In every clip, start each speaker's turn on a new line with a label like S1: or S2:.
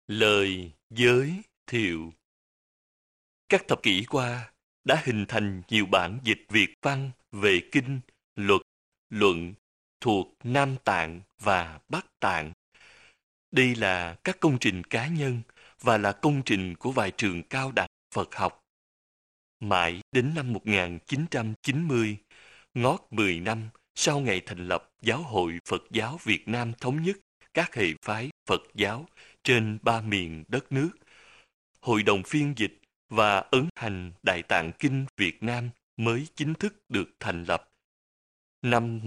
S1: Lời giới thiệu. Các thập kỷ qua đã hình thành nhiều bản dịch Việt văn về kinh, luật, luận thuộc Nam Tạng và Bắc Tạng. Đây là các công trình cá nhân và là công trình của vài trường cao đẳng Phật học. Mãi đến năm 1990, ngót 10 năm sau ngày thành lập Giáo hội Phật giáo Việt Nam thống nhất các hệ phái Phật giáo trên 3 miền đất nước, Hội đồng phiên dịch và ấn hành Đại Tạng Kinh Việt Nam mới chính thức được thành lập. Năm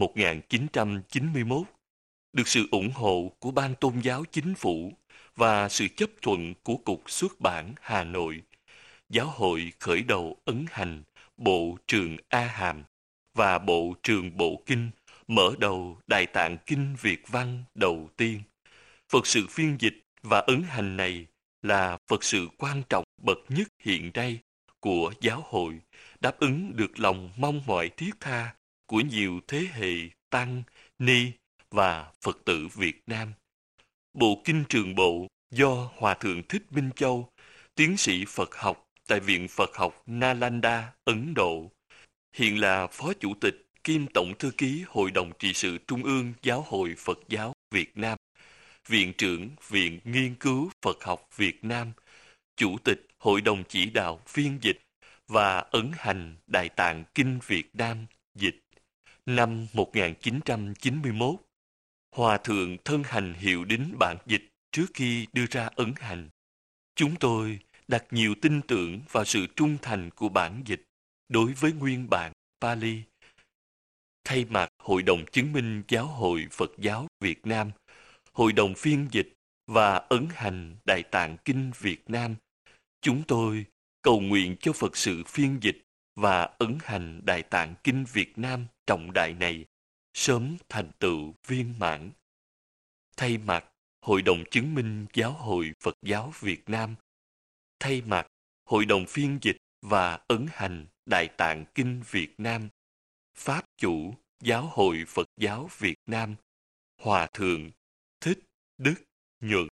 S1: 1991, được sự ủng hộ của Ban Tôn giáo Chính phủ và sự chấp thuận của Cục Xuất bản Hà Nội, Giáo hội khởi đầu ấn hành Bộ Trường A Hàm và Bộ Trường Bộ Kinh, mở đầu Đại Tạng Kinh Việt văn đầu tiên. Phật sự phiên dịch và ấn hành này là Phật sự quan trọng bậc nhất hiện nay của giáo hội, đáp ứng được lòng mong mỏi thiết tha của nhiều thế hệ tăng, ni và Phật tử Việt Nam. Bộ Kinh Trường Bộ do Hòa Thượng Thích Minh Châu, tiến sĩ Phật học tại Viện Phật học Nalanda, Ấn Độ, hiện là Phó Chủ tịch kiêm Tổng Thư ký Hội đồng Trị sự Trung ương Giáo hội Phật giáo Việt Nam, Viện trưởng Viện Nghiên cứu Phật học Việt Nam, Chủ tịch Hội đồng Chỉ đạo phiên dịch và ấn hành Đại Tạng Kinh Việt Nam dịch. Năm 1991, Hòa Thượng thân hành hiệu đính bản dịch trước khi đưa ra ấn hành. Chúng tôi đặt nhiều tin tưởng vào sự trung thành của bản dịch đối với nguyên bản Pali. Thay mặt Hội đồng chứng minh Giáo hội Phật giáo Việt Nam, Hội đồng phiên dịch và ấn hành Đại Tạng Kinh Việt Nam, chúng tôi cầu nguyện cho Phật sự phiên dịch và ấn hành Đại Tạng Kinh Việt Nam trọng đại này sớm thành tựu viên mãn. Thay mặt Hội đồng chứng minh Giáo hội Phật giáo Việt Nam, thay mặt Hội đồng phiên dịch và ấn hành Đại Tạng Kinh Việt Nam, Pháp chủ Giáo hội Phật giáo Việt Nam, Hòa Thượng Thích Đức Nhuận.